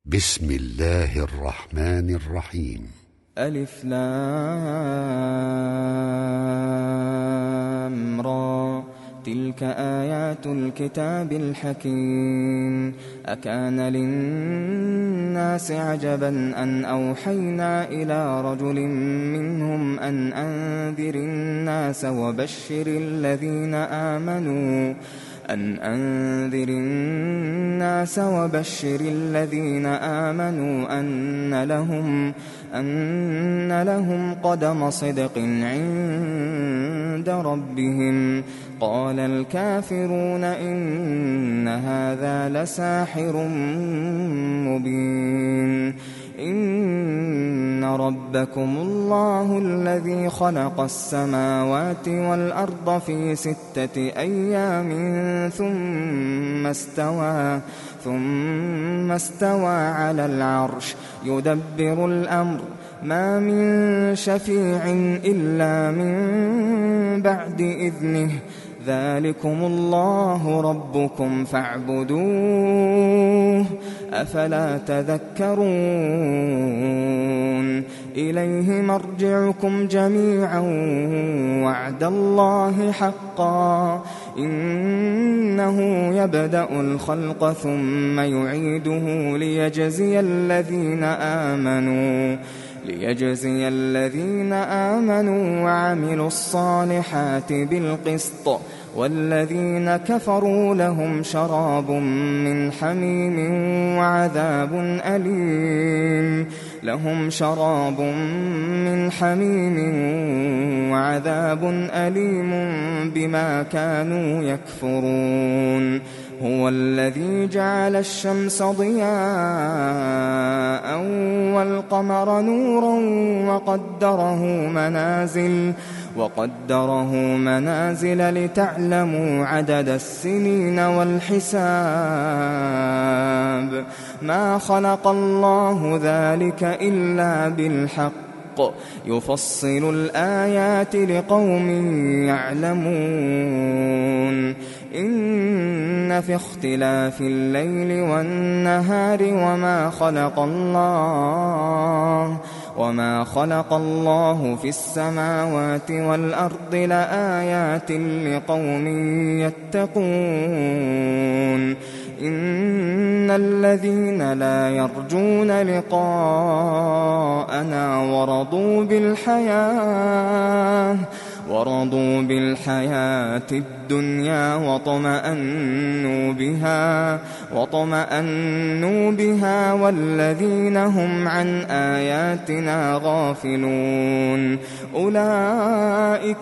بسم الله الرحمن الرحيم. ألف لام را، تلك آيات الكتاب الحكيم. أكان للناس عجبا أن أوحينا إلى رجل منهم أن أنذر الناس وبشر الذين آمنوا أن لهم قدم صدق عند ربهم. قال الكافرون إن هذا لساحر مبين. إن ربكم الله الذي خلق السماوات والأرض في 6 أيام ثم استوى على العرش يدبر الأمر، ما من شفيع إلا من بعد إذنه. ذلكم الله ربكم فاعبدوه، أفلا تذكرون. إليه مرجعكم جميعا وعد الله حقا، إنه يبدأ الخلق ثم يعيده ليجزي الذين آمنوا وعملوا الصالحات بالقسط، والذين كفروا لهم شراب من حميم وعذاب أليم بما كانوا يكفرون. هو الذي جعل الشمس ضياء والقمر نورا وقدره منازل لتعلموا عدد السنين والحساب. ما خلق الله ذلك إلا بالحق، يفصل الآيات لقوم يعلمون. إن في اختلاف الليل والنهار وما خلق الله في السماوات والأرض لآيات لقوم يتقون. إن الذين لا يرجون لقاءنا ورضوا بالحياة الدنيا واطمأنوا بها والذين هم عن آياتنا غافلون، أولئك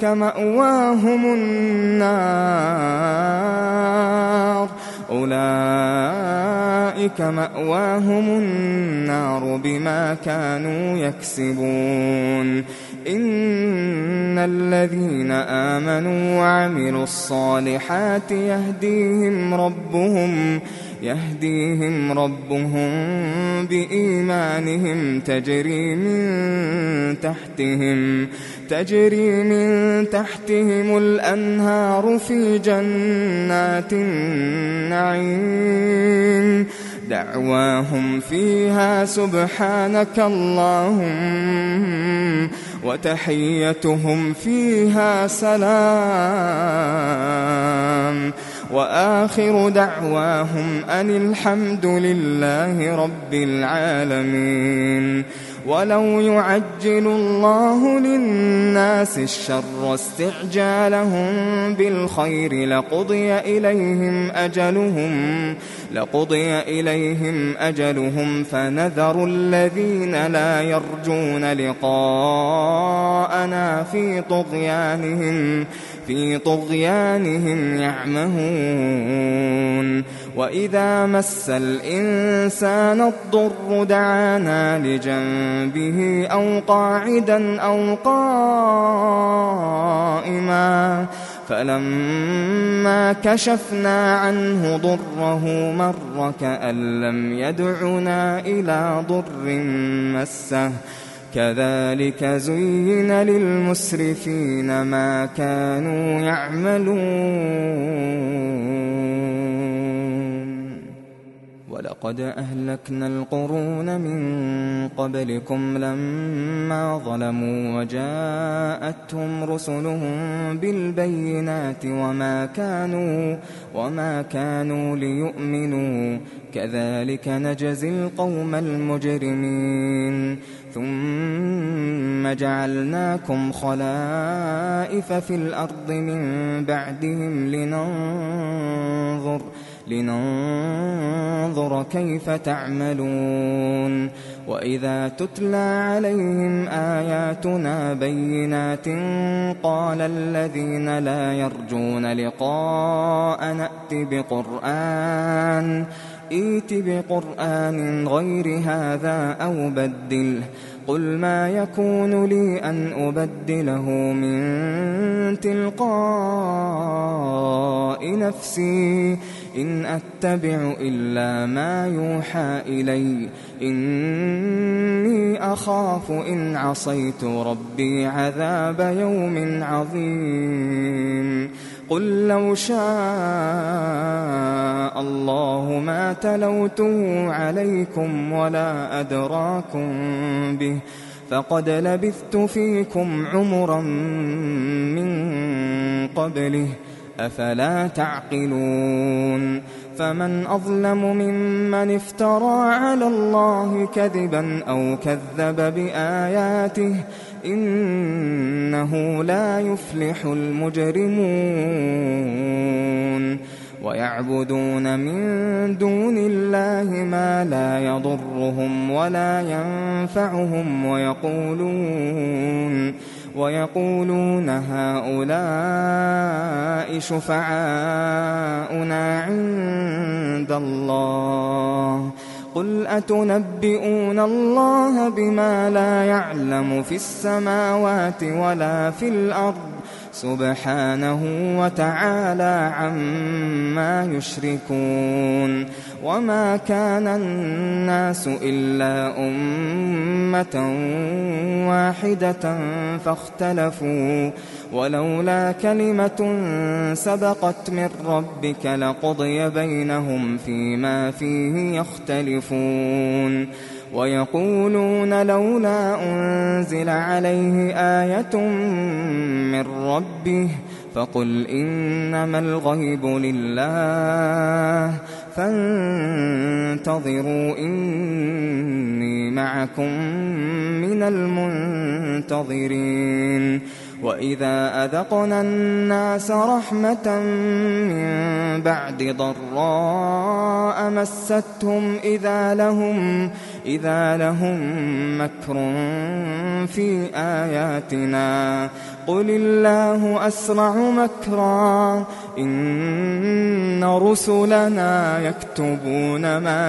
مأواهم النار بما كانوا يكسبون. إن الذين آمنوا وعملوا الصالحات يهديهم ربهم بإيمانهم تجري من تحتهم الأنهار في جنات النعيم. دعواهم فيها سبحانك اللهم وتحيتهم فيها سلام، وآخر دعواهم أن الحمد لله رب العالمين. ولو يعجل الله للناس الشر استعجالهم بالخير لقضي إليهم أجلهم فنذر الذين لا يرجون لقاءنا في طغيانهم يعمهون. وإذا مس الإنسان الضر دعانا لجنبه أو قاعدا أو قائما، فلما كشفنا عنه ضره مر كأن لم يدعنا إلى ضر مسه. كذلك زين للمسرفين ما كانوا يعملون. ولقد أهلكنا القرون من قبلكم لما ظلموا وجاءتهم رسلهم بالبينات وما كانوا ليؤمنوا كذلك نجزي القوم المجرمين ثم جعلناكم خلائف في الأرض من بعدهم لننظر كيف تعملون وإذا تتلى عليهم آياتنا بينات قال الذين لا يرجون لقاء ائت بقرآن غير هذا أو بدله قل ما يكون لي أن أبدله من تلقاء نفسي إن أتبع إلا ما يوحى إلي إني أخاف إن عصيت ربي عذاب يوم عظيم قل لو شاء الله ما تلوته عليكم ولا أدراكم به فقد لبثت فيكم عمرا من قبله أفلا تعقلون فمن أظلم ممن افترى على الله كذبا أو كذب بآياته إنه لا يفلح المجرمون ويعبدون من دون الله ما لا يضرهم ولا ينفعهم ويقولون هؤلاء شفعاؤنا عند الله قل أتنبئون الله بما لا يعلم في السماوات ولا في الأرض سبحانه وتعالى عما يشركون وما كان الناس إلا أمة واحدة فاختلفوا ولولا كلمة سبقت من ربك لقضي بينهم فيما فيه يختلفون ويقولون لولا أنزل عليه آية من ربه فقل إنما الغيب لله فانتظروا إني معكم من المنتظرين وإذا أذقنا الناس رحمة من بعد ضراء مستهم إذا لهم مكر في آياتنا قل الله أسرع مكرا إن رسلنا يكتبون ما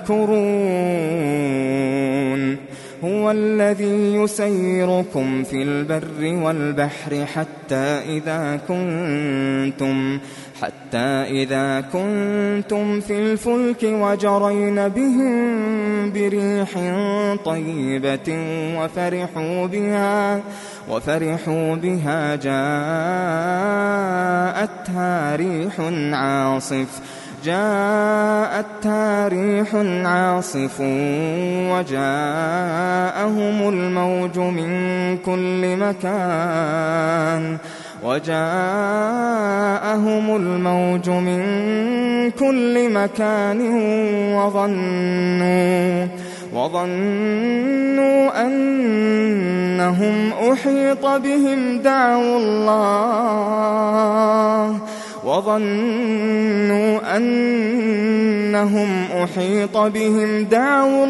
تمكرون هو الذي يسيركم في البر والبحر حتى إذا كنتم في الفلك وجرين بهم بريح طيبة وفرحوا بها جاءتها ريح عاصف وجاءهم الموج من كل مكان وظنوا أنهم أحيط بهم دعوا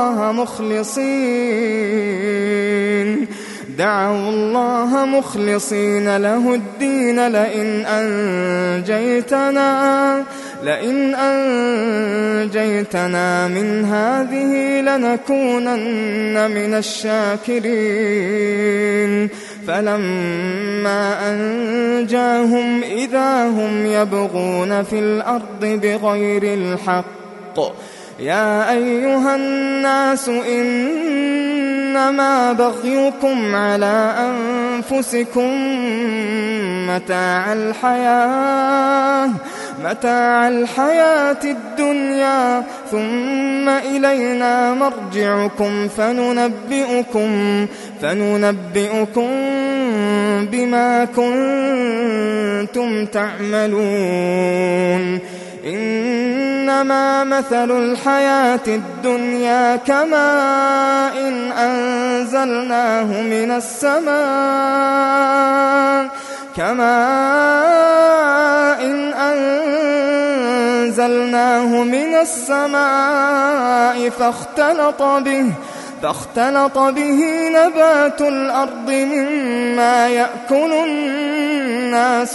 الله مخلصين له الدين لئن أنجيتنا من هذه لنكونن من الشاكرين فلما أنجاهم إذا هم يبغون في الأرض بغير الحق يا أيها الناس إنما بغيكم على أنفسكم متاع متاع الحياة الدنيا ثم إلينا مرجعكم فننبئكم بما كنتم تعملون إنما مثل الحياة الدنيا كماء أنزلناه من السماء فاختلط به نبات الأرض مما يأكل الناس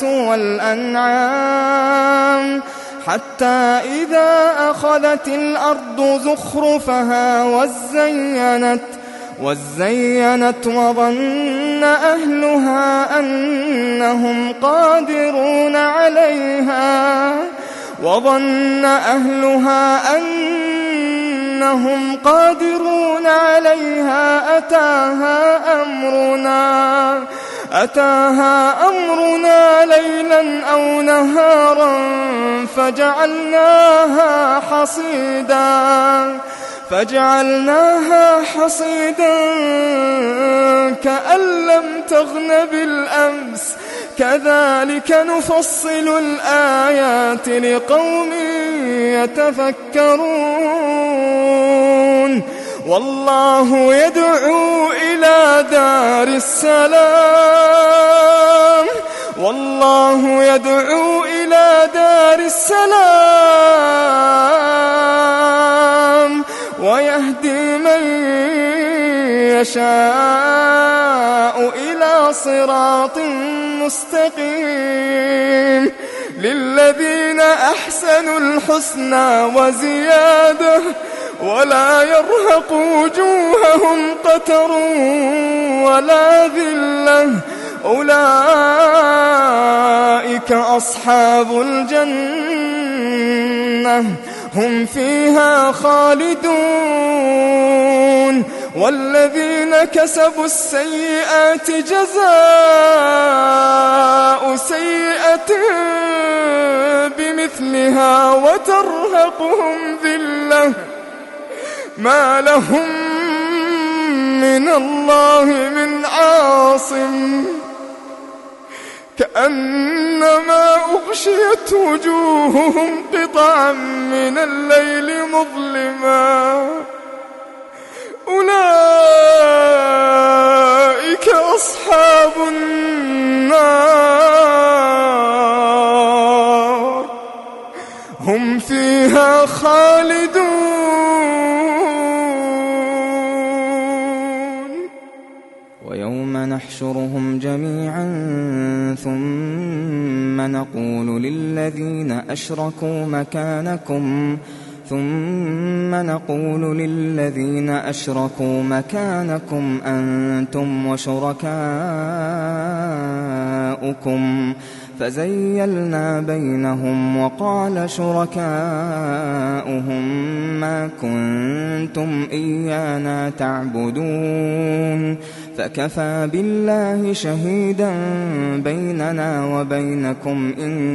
والأنعام حتى إذا أخذت الأرض زخرفها وزينت وظن أهلها أنهم قادرون عليها أتاها أمرنا ليلا أو نهارا فجعلناها حصيدا كأن لم تغن بالأمس كذلك نفصل الآيات لقوم يتفكرون والله يدعو إلى دار السلام ويهدي من يشاء إلى صراط مستقيم للذين أحسنوا الحسنى وزيادة ولا يرهق وجوههم قتر ولا ذلة أولئك أصحاب الجنة هم فيها خالدون والذين كسبوا السيئات جزاء سيئة بمثلها وترهقهم ذلة ما لهم من الله من عاصم كأنما أغشيت وجوههم قطعا من الليل مظلما أولئك أصحاب النار هم فيها خالدون ويوم نحشرهم جميعا ثم نقول للذين أشركوا مكانكم أنتم وشركاؤكم فزيلنا بينهم وقال شركاؤهم ما كنتم إيانا تعبدون فكفى بالله شهيدا بيننا وبينكم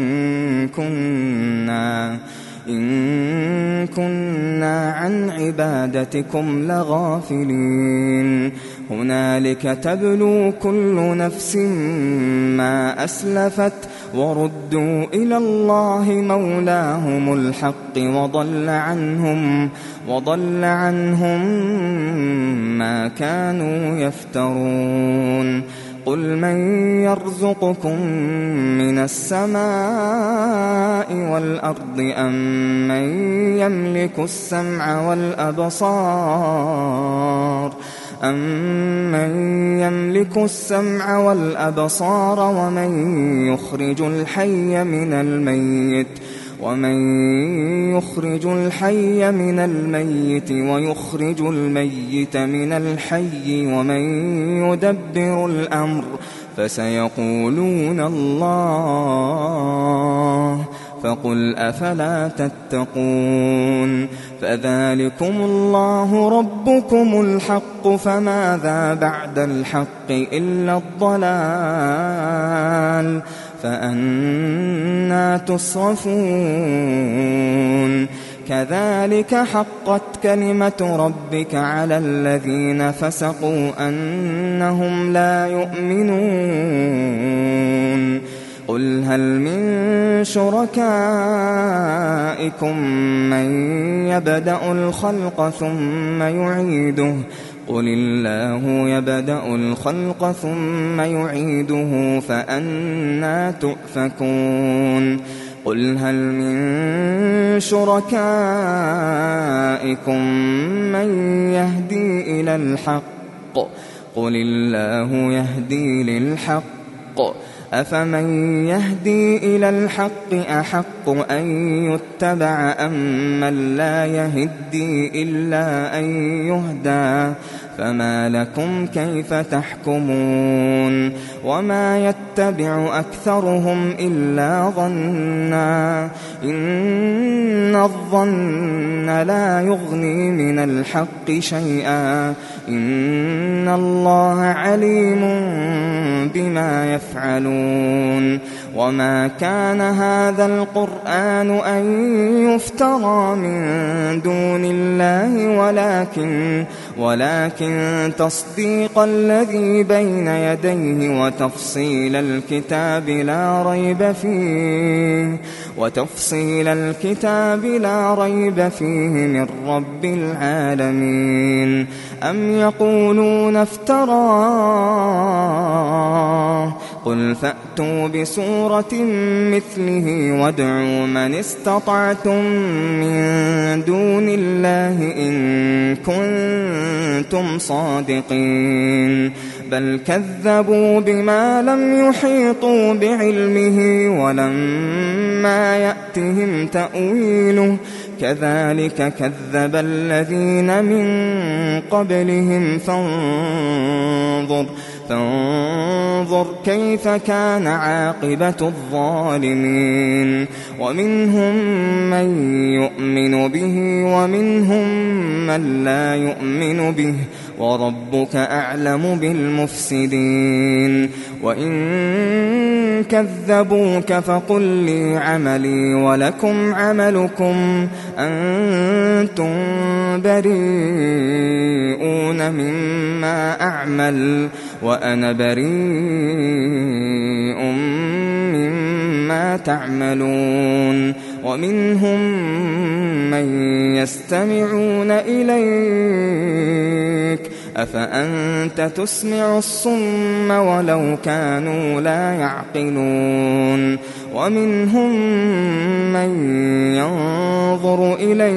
إن كنا عن عبادتكم لغافلين هنالك تبلو كل نفس ما أسلفت وردوا إلى الله مولاهم الحق وضل عنهم ما كانوا يفترون قل من يرزقكم من السماء والأرض أم من يملك السمع والأبصار ومن يخرج الحي من الميت ويخرج الميت من الحي ومن يدبر الأمر فسيقولون الله فقل أفلا تتقون فذلكم الله ربكم الحق فماذا بعد الحق إلا الضلال فأنى تصرفون كذلك حقت كلمة ربك على الذين فسقوا أنهم لا يؤمنون قل هل من شركائكم من يبدأ الخلق ثم يعيده قل الله يبدأ الخلق ثم يعيده فأنى تؤفكون قل هل من شركائكم من يهدي إلى الحق قل الله يهدي للحق أفمن يهدي إلى الحق أحق أن يتبع أم من لا يهدي إلا أن يهدى فما لكم كيف تحكمون وما يتبع أكثرهم إلا ظنا إن الظن لا يغني من الحق شيئا إن الله عليم بما يفعلون وما كان هذا القرآن أن يفترى من دون الله ولكن تصديق الذي بين يديه وتفصيل الكتاب لا ريب فيه من رب العالمين أم يقولون افتراه قل فأتوا بسورة مثله وادعوا من استطعتم من دون الله إن كنتم صادقين بل كذبوا بما لم يحيطوا بعلمه ولما يأتهم تأويله كذلك كذب الذين من قبلهم فانظر كيف كان عاقبة الظالمين ومنهم من يؤمن به ومنهم من لا يؤمن به وربك أعلم بالمفسدين وإن كذبوك فقل لي عملي ولكم عملكم أنتم بريئون مما أعمل وأنا بريء مما تعملون ومنهم من يستمعون إليك أفأنت تسمع الصم ولو كانوا لا يعقلون ومنهم من ينظر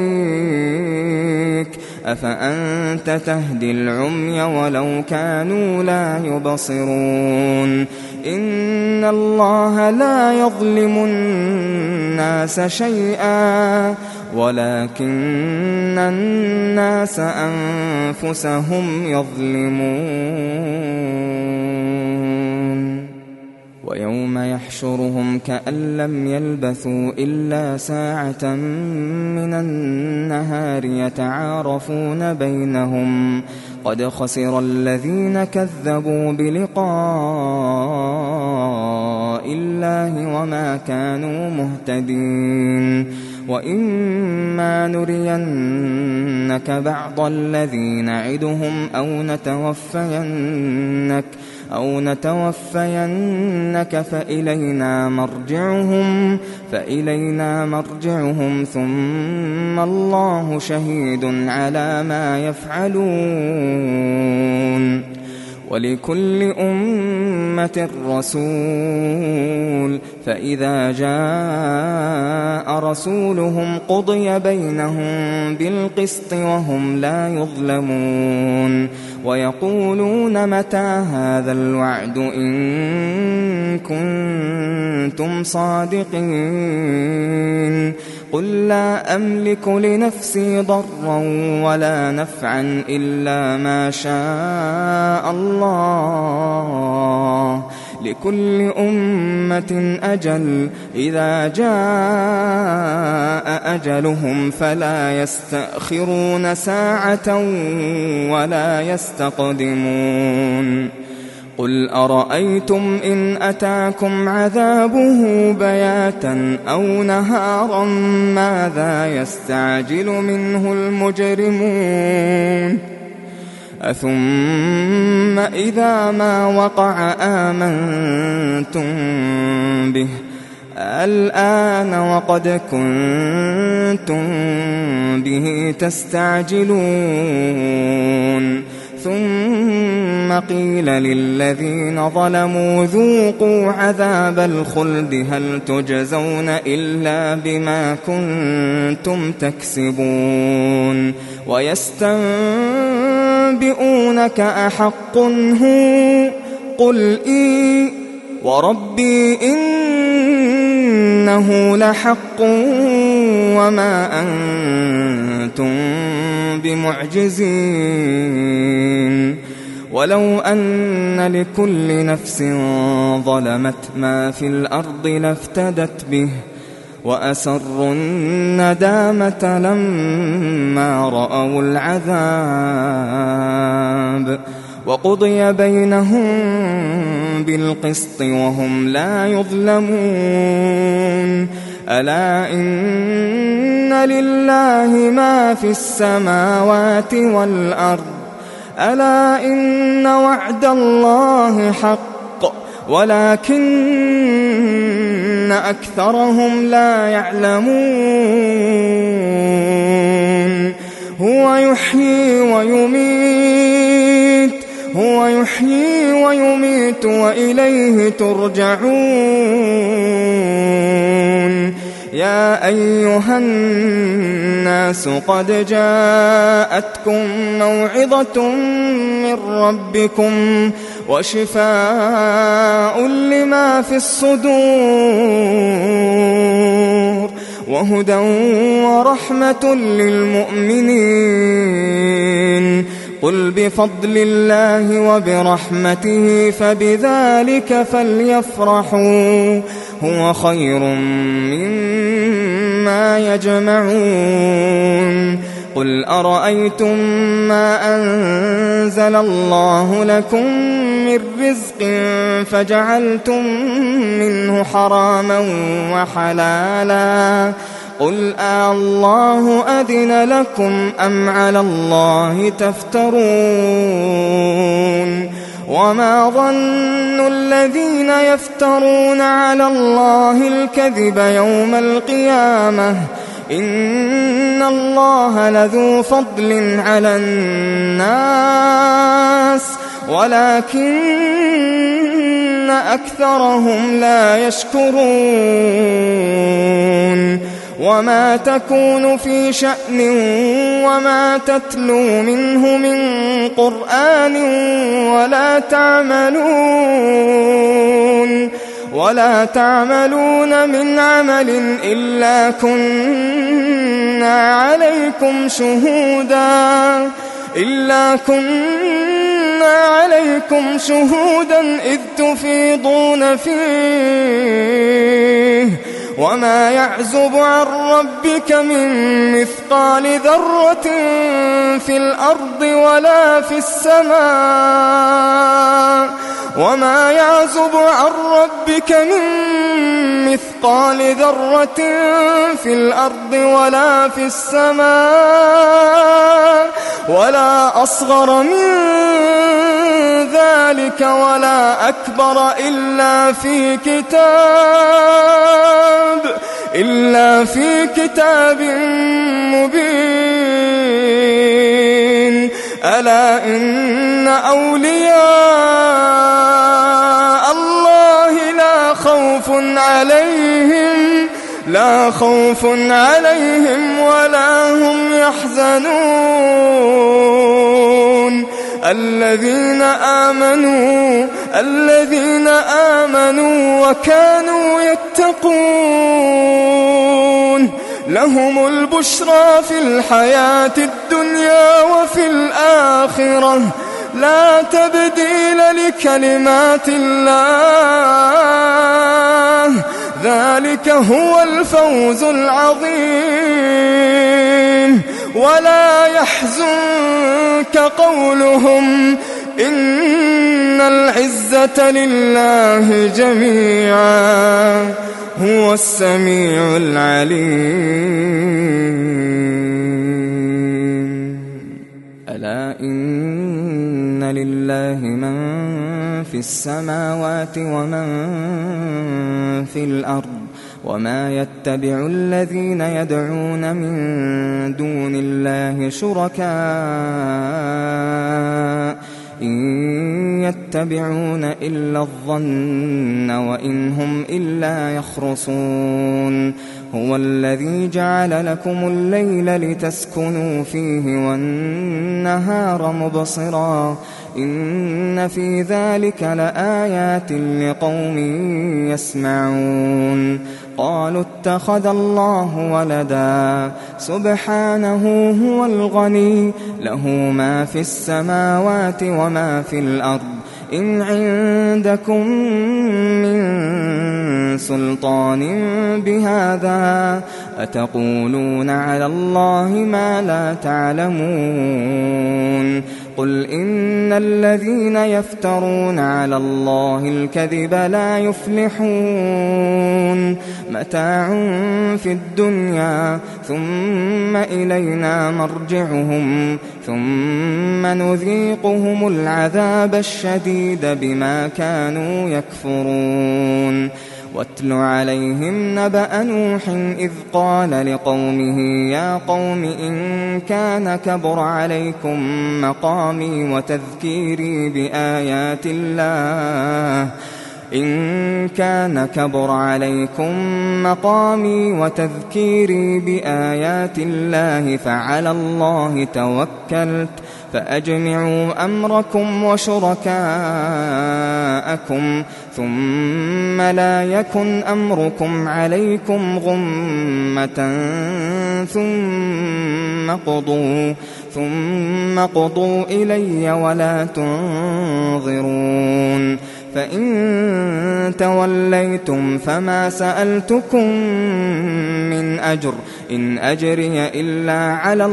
إليك أفأنت تهدي العمي ولو كانوا لا يبصرون إن الله لا يظلم الناس شيئا ولكن الناس أنفسهم يظلمون ويوم يحشرهم كأن لم يلبثوا إلا ساعة من النهار يتعارفون بينهم قد خسر الذين كذبوا بلقاء الله وما كانوا مهتدين وإما نرينك بعض الذي نعدهم أو نتوفينك فإلينا مرجعهم ثم الله شهيد على ما يفعلون ولكل أمة رسول فإذا جاء رسولهم قضي بينهم بالقسط وهم لا يظلمون ويقولون متى هذا الوعد إن كنتم صادقين قل لا أملك لنفسي ضرا ولا نفعا إلا ما شاء الله لكل أمة أجل إذا جاء أجلهم فلا يستأخرون ساعة ولا يستقدمون قل أرأيتم إن أتاكم عذابه بياتا أو نهارا ماذا يستعجل منه المجرمون أثم إذا ما وقع آمنتم به الآن وقد كنتم به تستعجلون ثم قيل للذين ظلموا ذوقوا عذاب الخلد هل تجزون إلا بما كنتم تكسبون ويستنبئونك أحق هو قل إي وربي إنه لحق وما أنتم بمعجزين ولو أن لكل نفس ظلمت ما في الأرض لافتدت به وأسروا الندامة لما رأوا العذاب وقضي بينهم بالقسط وهم لا يظلمون ألا إن لله ما في السماوات والأرض ألا إن وعد الله حق ولكن أكثرهم لا يعلمون هو يحيي ويميت وإليه ترجعون يا أيها الناس قد جاءتكم موعظة من ربكم وشفاء لما في الصدور وهدى ورحمة للمؤمنين قل بفضل الله وبرحمته فبذلك فليفرحوا هو خير مما يجمعون قل أرأيتم ما أنزل الله لكم من رزق فجعلتم منه حراما وحلالا قل الله أذن لكم أم على الله تفترون وما ظن الذين يفترون على الله الكذب يوم القيامة إن الله لذو فضل على الناس ولكن أكثرهم لا يشكرون وما تكون في شأن وما تتلو منه من قرآن ولا تعملون من عمل إلا كنا عليكم شهودا إذ تفيضون فيه وما يعزب عن ربك من مثقال ذرة في الأرض ولا في السماء وما يعزب عن ربك من مثقال ذرة في الأرض ولا في السماء ولا أصغر من ذلك ولا أكبر إلا في كتاب مبين ألا إن أولياء الله لا خوف عليهم ولا هم يحزنون الذين آمنوا وكانوا يتقون لهم البشرى في الحياة الدنيا وفي الآخرة لا تبديل لكلمات الله ذلك هو الفوز العظيم ولا يحزنك قولهم إن العزة العزة لله جميعا هو السميع العليم. ألا إن لله من في السماوات ومن في الأرض وما يتبع الذين يدعون من دون الله شركاء إن يتبعون إلا الظن وإن هم إلا يخرصون. هو الذي جعل لكم الليل لتسكنوا فيه والنهار مبصرا إن في ذلك لآيات لقوم يسمعون. قالوا اتخذ الله ولدا سبحانه هو الغني له ما في السماوات وما في الأرض إن عندكم من سلطان بهذا أتقولون على الله ما لا تعلمون. قل إن الذين يفترون على الله الكذب لا يفلحون. متاع في الدنيا ثم إلينا مرجعهم ثم نذيقهم العذاب الشديد بما كانوا يكفرون. واتل عليهم نبأ نوح إذ قال لقومه يا قوم إن كان كبر عليكم مقامي وتذكيري بآيات الله فعلى الله توكلت فأجمعوا أمركم وشركاءكم ثم لا يكن أمركم عليكم غمة ثم قضوا إلي ولا تنظرون. فإن توليتم فما سألتكم من أجر إن أجري إلا على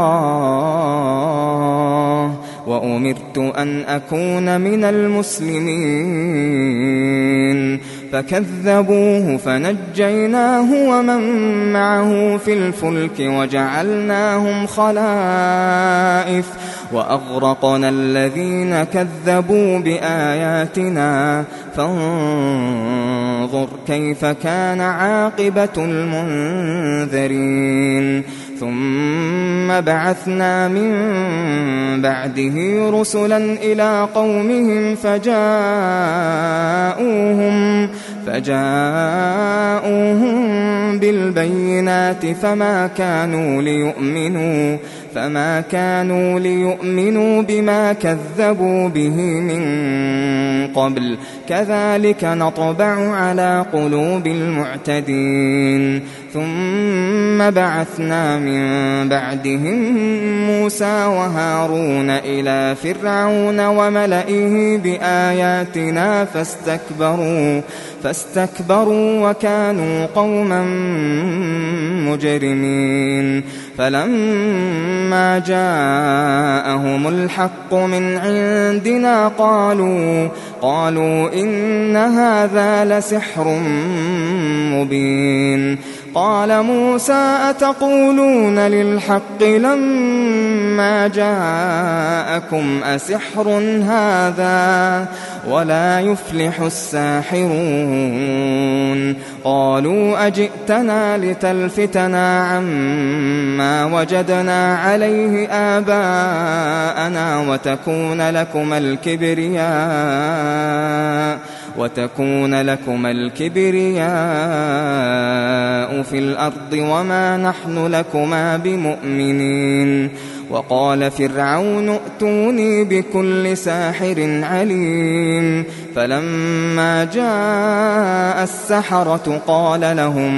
الله وأمرت أن أكون من المسلمين. فكذبوه فنجيناه ومن معه في الفلك وجعلناهم خلائف وأغرقنا الذين كذبوا بآياتنا فانظر كيف كان عاقبة المنذرين. ثم بعثنا من بعده رسلا إلى قومهم فجاءوهم بالبينات فما كانوا ليؤمنوا بما كذبوا به من قبل كذلك نطبع على قلوب المعتدين. ثم بعثنا من بعدهم موسى وهارون إلى فرعون وملئه بآياتنا فاستكبروا وكانوا قوما مجرمين. فلما جاءهم الحق من عندنا قالوا إن هذا لسحر مبين. قال موسى أتقولون للحق لما جاءكم أسحر هذا ولا يفلح الساحرون. قالوا أجئتنا لتلفتنا عما وجدنا عليه آباءنا وتكون لكم الكبرياء في الأرض وما نحن لكما بمؤمنين. وقال فرعون ائتوني بكل ساحر عليم. فلما جاء السحرة قال لهم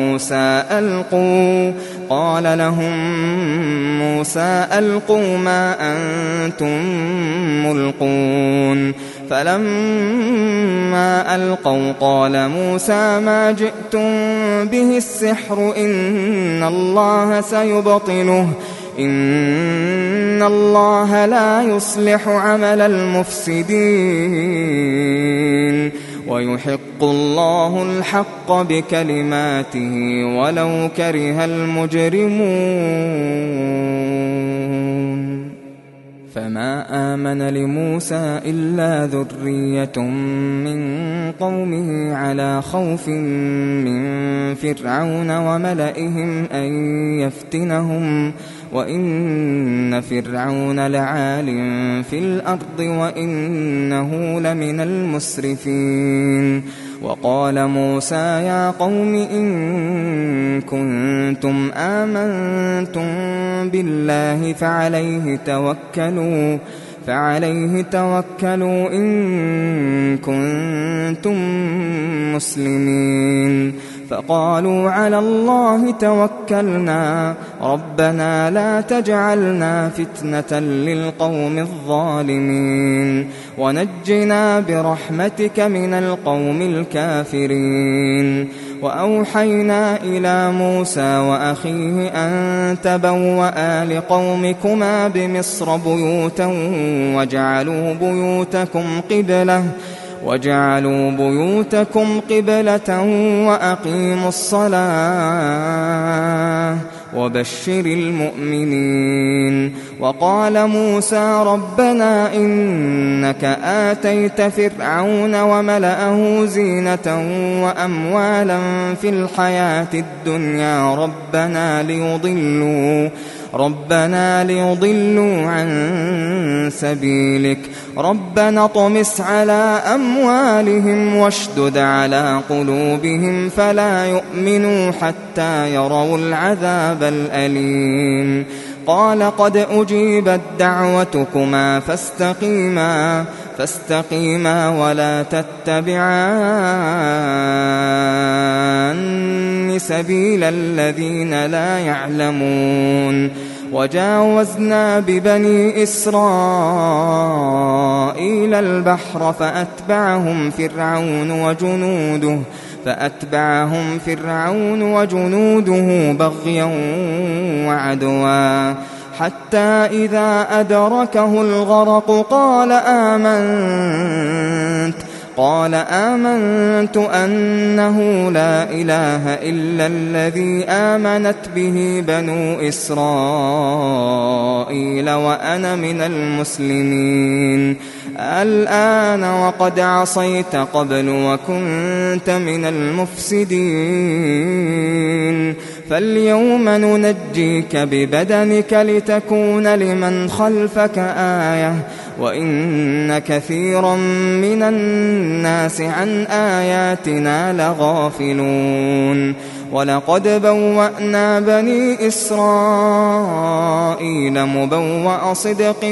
موسى ألقوا ما أنتم ملقون. فلما ألقوا قال موسى ما جئتم به السحر إن الله سيبطله إن الله لا يصلح عمل المفسدين ويحق الله الحق بكلماته ولو كره المجرمون فما آمن لموسى إلا ذرية من قومه على خوف من فرعون وملئهم أن يفتنهم وإن فرعون لعال في الأرض وإنه لمن المسرفين وقال موسى يا قوم إن كنتم آمنتم بالله فعليه توكلوا إن كنتم مسلمين فقالوا على الله توكلنا ربنا لا تجعلنا فتنة للقوم الظالمين ونجنا برحمتك من القوم الكافرين وأوحينا إلى موسى وأخيه أن تبوأ لقومكما بمصر بيوتا وجعلوا بيوتكم قبلة وأقيموا الصلاة وبشر المؤمنين وقال موسى ربنا إنك آتيت فرعون وملأه زينة وأموالا في الحياة الدنيا ربنا ليضلوا عن سبيلك ربنا اطمس على أموالهم واشدد على قلوبهم فلا يؤمنوا حتى يروا العذاب الأليم قال قد أجيبت دعوتكما فاستقيما ولا تتبعان سبيل الذين لا يعلمون وجاوزنا ببني إسرائيل البحر فأتبعهم فرعون وجنوده بغيا وعدوا حتى إذا أدركه الغرق قال آمنت أنه لا إله إلا الذي آمنت به بنو إسرائيل وأنا من المسلمين الآن وقد عصيت قبل وكنت من المفسدين فاليوم ننجيك ببدنك لتكون لمن خلفك آية وإن كثيرا من الناس عن آياتنا لغافلون ولقد بوأنا بني إسرائيل مبوأ صدق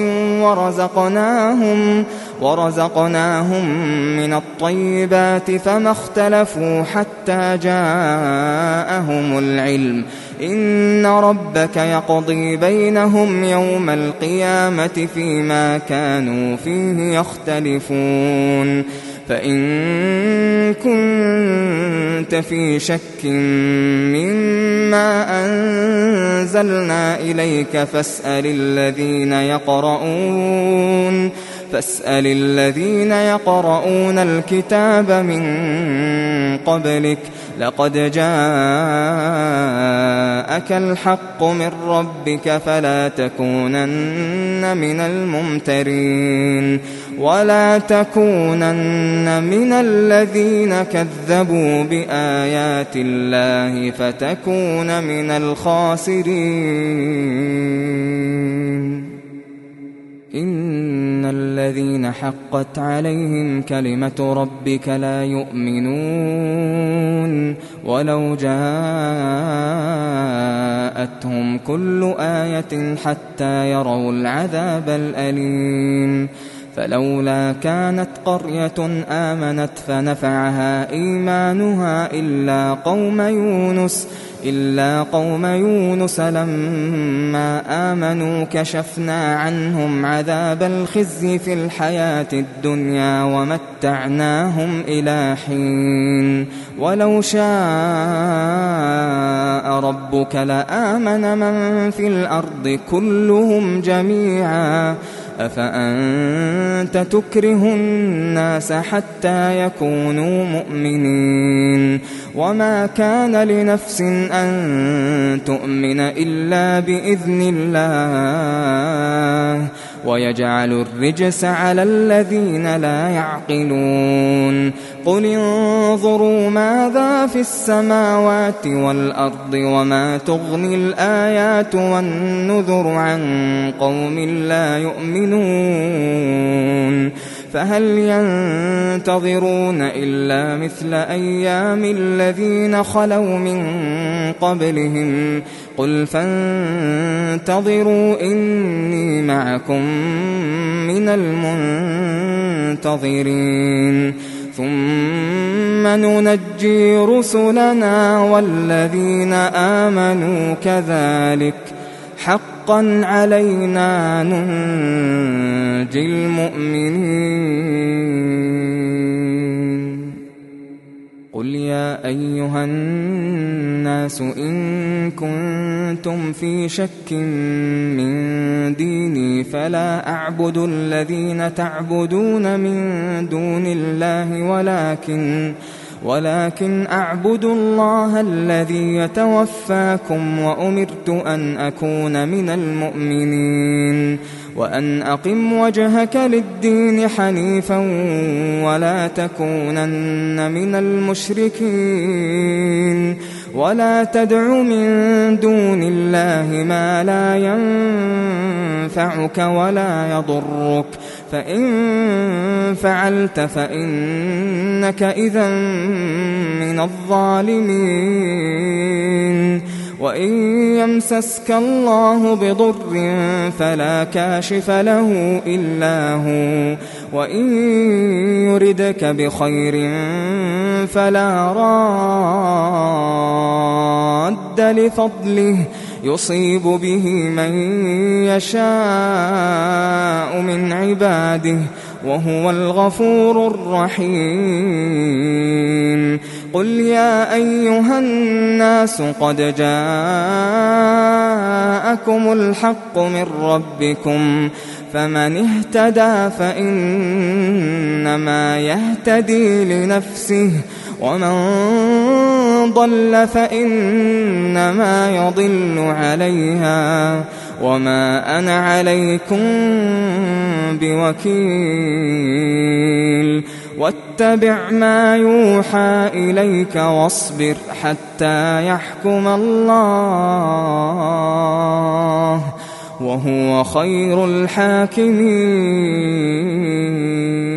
ورزقناهم من الطيبات فما اختلفوا حتى جاءهم العلم إن ربك يقضي بينهم يوم القيامة فيما كانوا فيه يختلفون فإن كنت في شك مما أنزلنا إليك فاسأل الذين يقرؤون الكتاب من قبلك لقد جاءك الحق من ربك فلا تكونن من الممترين ولا تكونن من الذين كذبوا بآيات الله فتكون من الخاسرين إن الذين حقت عليهم كلمة ربك لا يؤمنون ولو جاءتهم كل آية حتى يروا العذاب الأليم فلولا كانت قرية آمنت فنفعها إيمانها إلا قوم إلا قوم يونس لما آمنوا كشفنا عنهم عذاب الخزي في الحياة الدنيا ومتعناهم إلى حين ولو شاء ربك لآمن من في الأرض كلهم جميعا أفأنت تكره الناس حتى يكونوا مؤمنين وما كان لنفس أن تؤمن إلا بإذن الله ويجعل الرجس على الذين لا يعقلون قل انظروا ماذا في السماوات والأرض وما تغني الآيات والنذر عن قوم لا يؤمنون فهل ينتظرون إلا مثل أيام الذين خلوا من قبلهم قل فانتظروا إني معكم من المنتظرين ثم ننجي رسلنا والذين آمنوا كذلك حقا علينا ننجي المؤمنين قل يا أيها الناس إن كنتم في شك من ديني فلا أعبد الذين تعبدون من دون الله ولكن أعبد الله الذي يتوفاكم وأمرت أن أكون من المؤمنين وأن أقم وجهك للدين حنيفا ولا تكونن من المشركين ولا تدع من دون الله ما لا ينفعك ولا يضرك فإن فعلت فإنك إذا من الظالمين وإن يمسسك الله بضر فلا كاشف له إلا هو وإن يردك بخير فلا راد لفضله يصيب به من يشاء من عباده وهو الغفور الرحيم قل يا أيها الناس قد جاءكم الحق من ربكم فمن اهتدى فإنما يهتدي لنفسه ومن ضل فإنما يضل عليها وما أنا عليكم بوكيل واتبع ما يوحى إليك واصبر حتى يحكم الله وهو خير الحاكمين